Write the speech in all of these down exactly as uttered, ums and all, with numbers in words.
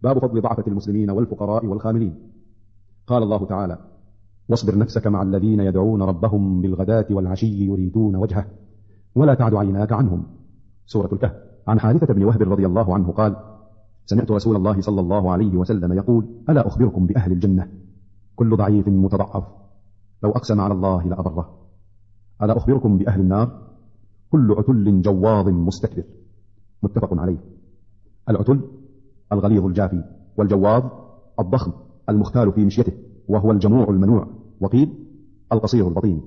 باب فضل ضعفة المسلمين والفقراء والخاملين. قال الله تعالى: واصبر نفسك مع الذين يدعون ربهم بالغداة والعشي يريدون وجهه ولا تعد عيناك عنهم. سورة الكهف. عن حارثة بن وهب رضي الله عنه قال: سمعت رسول الله صلى الله عليه وسلم يقول: ألا أخبركم بأهل الجنة؟ كل ضعيف متضعف لو أقسم على الله لأبره. ألا أخبركم بأهل النار؟ كل عتل جواظ مستكبر. متفق عليه. العتل الغليظ الجافي، والجواظ الضخم المختال في مشيته، وهو الجموع المنوع، وقيل القصير البطين.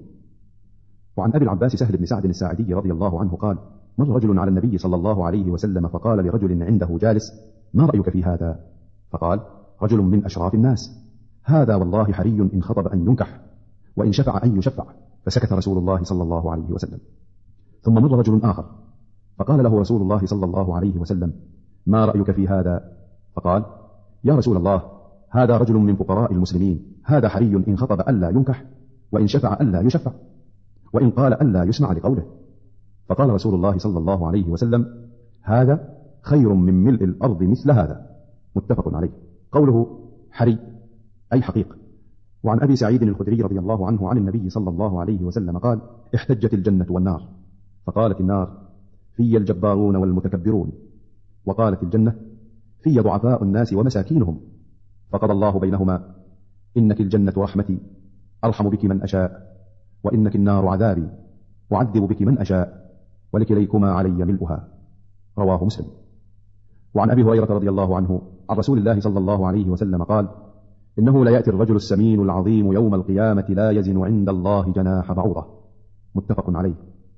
وعن أبي العباس سهل بن سعد الساعدي رضي الله عنه قال: مر رجل على النبي صلى الله عليه وسلم فقال لرجل عنده جالس: ما رأيك في هذا؟ فقال: رجل من أشراف الناس، هذا والله حري إن خطب أن ينكح، وإن شفع أن يشفع. فسكت رسول الله صلى الله عليه وسلم. ثم مر رجل آخر فقال له رسول الله صلى الله عليه وسلم: ما رأيك في هذا؟ فقال: يا رسول الله، هذا رجل من فقراء المسلمين، هذا حري إن خطب ألا ينكح، وإن شفع ألا يشفع، وإن قال ألا يسمع لقوله. فقال رسول الله صلى الله عليه وسلم: هذا خير من ملء الأرض مثل هذا. متفق عليه. قوله حري أي حقيق. وعن أبي سعيد الخدري رضي الله عنه عن النبي صلى الله عليه وسلم قال: احتجت الجنة والنار، فقالت النار: في الجبارون والمتكبرون، وقالت الجنة: في ضعفاء الناس ومساكينهم، فقضى الله بينهما: إنك الجنة رحمتي أرحم بك من أشاء، وإنك النار عذابي أعذب بك من أشاء، ولكليكما علي ملؤها. رواه مسلم. وعن أبي هريرة رضي الله عنه عن رسول الله صلى الله عليه وسلم قال: إنه لا يأتي الرجل السمين العظيم يوم القيامة لا يزن عند الله جناح بعوضة. متفق عليه.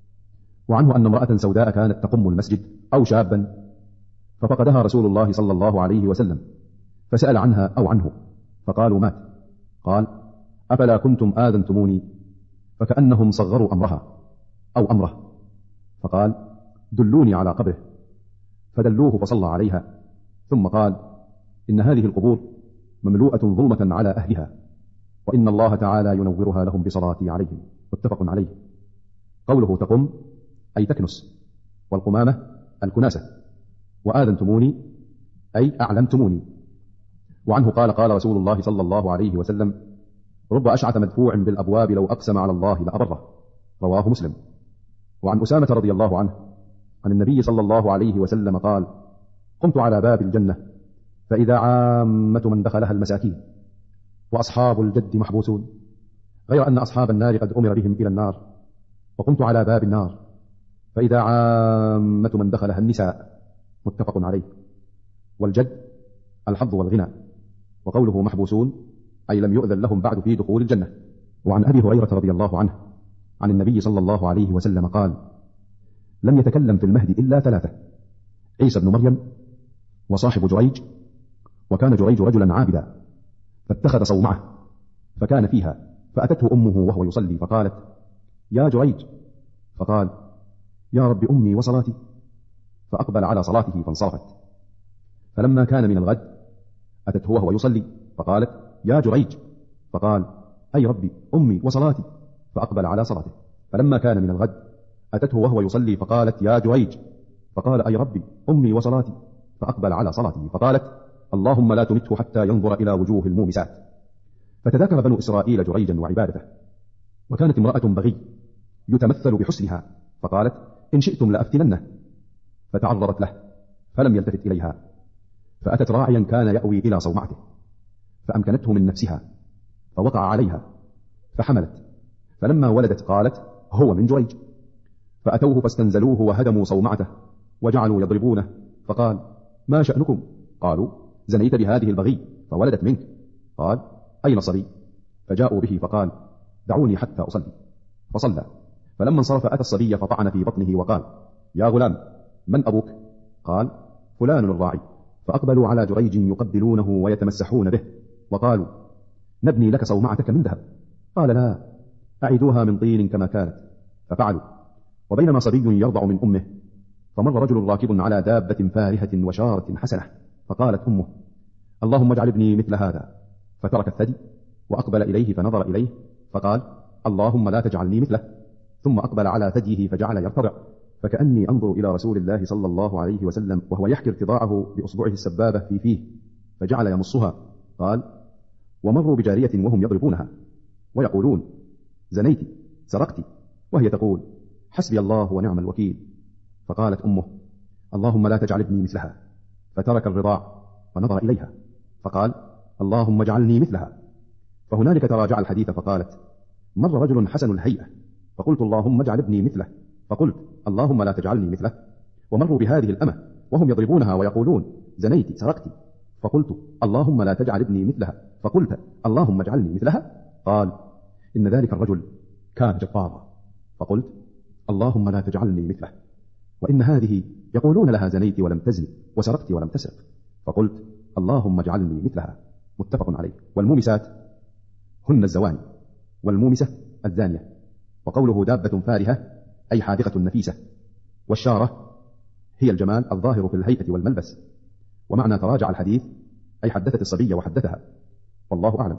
وعنه أن امرأة سوداء كانت تقم المسجد أو شابا، ففقدها رسول الله صلى الله عليه وسلم، فسأل عنها أو عنه، فقالوا مات. قال: أفلا كنتم آذنتموني؟ فكأنهم صغروا أمرها أو أمره. فقال: دلوني على قبره، فدلوه فصلى عليها، ثم قال: إن هذه القبور مملوءة ظلمة على أهلها، وإن الله تعالى ينورها لهم بصلاتي عليهم. متفق عليه. قوله تقم أي تكنس، والقمامة الكناسة، وآذنتموني أي أعلمتموني. وعنه قال: قال رسول الله صلى الله عليه وسلم: رب أشعث مدفوع بالأبواب لو أقسم على الله لأبره. رواه مسلم. وعن أسامة رضي الله عنه عن النبي صلى الله عليه وسلم قال: قمت على باب الجنة فإذا عامة من دخلها المساكين، وأصحاب الجد محبوسون، غير أن أصحاب النار قد أمر بهم إلى النار. وقمت على باب النار فإذا عامة من دخلها النساء. متفق عليه. والجد الحظ والغنى. وقوله محبوسون أي لم يؤذن لهم بعد في دخول الجنة. وعن أبي هريرة رضي الله عنه عن النبي صلى الله عليه وسلم قال: لم يتكلم في المهد إلا ثلاثة: عيسى بن مريم، وصاحب جريج، وكان جريج رجلا عابدا فاتخذ صومعة فكان فيها، فأتته أمه وهو يصلي فقالت: يا جريج، فقال: يا رب أمي وصلاتي، فأقبل على صلاته فانصرفت. فلما كان من الغد أتته وهو يصلي فقالت: يا جريج، فقال: أي ربي أمي وصلاتي، فأقبل على صلاته. فلما كان من الغد أتته وهو يصلي فقالت: يا جريج، فقال: أي ربي أمي وصلاتي، فأقبل على صلاته. فقالت: اللهم لا تمته حتى ينظر إلى وجوه المومسات. فتذكر بنو إسرائيل جريجا وعبادته. وكانت امرأة بغي يتمثل بحسنها، فقالت: إن شئتم لأفتننه. فتعرضت له فلم يلتفت إليها، فأتت راعيا كان يأوي إلى صومعته، فأمكنته من نفسها فوقع عليها فحملت، فلما ولدت قالت: هو من جريج. فأتوه فاستنزلوه وهدموا صومعته وجعلوا يضربونه، فقال: ما شأنكم؟ قالوا: زنيت بهذه البغي فولدت منك. قال: أين صبي؟ فجاءوا به فقال: دعوني حتى أصلي. فصلى. فلما انصرف أتى الصبي فطعن في بطنه وقال: يا غلام، من أبوك؟ قال: فلان الراعي. فأقبلوا على جريج يقبلونه ويتمسحون به، وقالوا: نبني لك صومعتك من ذهب. قال: لا، أعيدوها من طين كما كانت. ففعلوا. وبينما صبي يرضع من أمه فمر رجل راكب على دابة فارهة وشارة حسنة، فقالت أمه: اللهم اجعل ابني مثل هذا. فترك الثدي وأقبل إليه فنظر إليه فقال: اللهم لا تجعلني مثله. ثم أقبل على ثديه فجعل يرتضع، فكأني أنظر إلى رسول الله صلى الله عليه وسلم وهو يحكي ارتضاعه بأصبعه السبابة في فيه، فجعل يمصها. قال: ومروا بجارية وهم يضربونها ويقولون: زنيت، سرقت، وهي تقول: حسبي الله ونعم الوكيل. فقالت أمه: اللهم لا تجعل ابني مثلها. فترك الرضاع ونظر إليها فقال: اللهم اجعلني مثلها. فهنالك تراجع الحديث فقالت: مر رجل حسن الهيئة فقلت: اللهم اجعل ابني مثله. فقلت: اللهم لا تجعلني مثله. ومروا بهذه الأمة وهم يضربونها ويقولون: زنيت، سرقت. فقلت: اللهم لا تجعل ابني مثلها. فقلت: اللهم اجعلني مثلها. قال: إن ذلك الرجل كان جبارا. فقلت: اللهم لا تجعلني مثله. وإن هذه يقولون لها: زنيت ولم تزني، وسرقت ولم تسرق. فقلت: اللهم اجعلني مثلها. متفق عليه. والمومسات هن الزواني، والمومسة الزانية. وقوله دابة فارهة أي حاذقة نفيسة. والشارة هي الجمال الظاهر في الهيئة والملبس. ومعنى تراجع الحديث أي حدثت الصبية وحدثها. والله أعلم.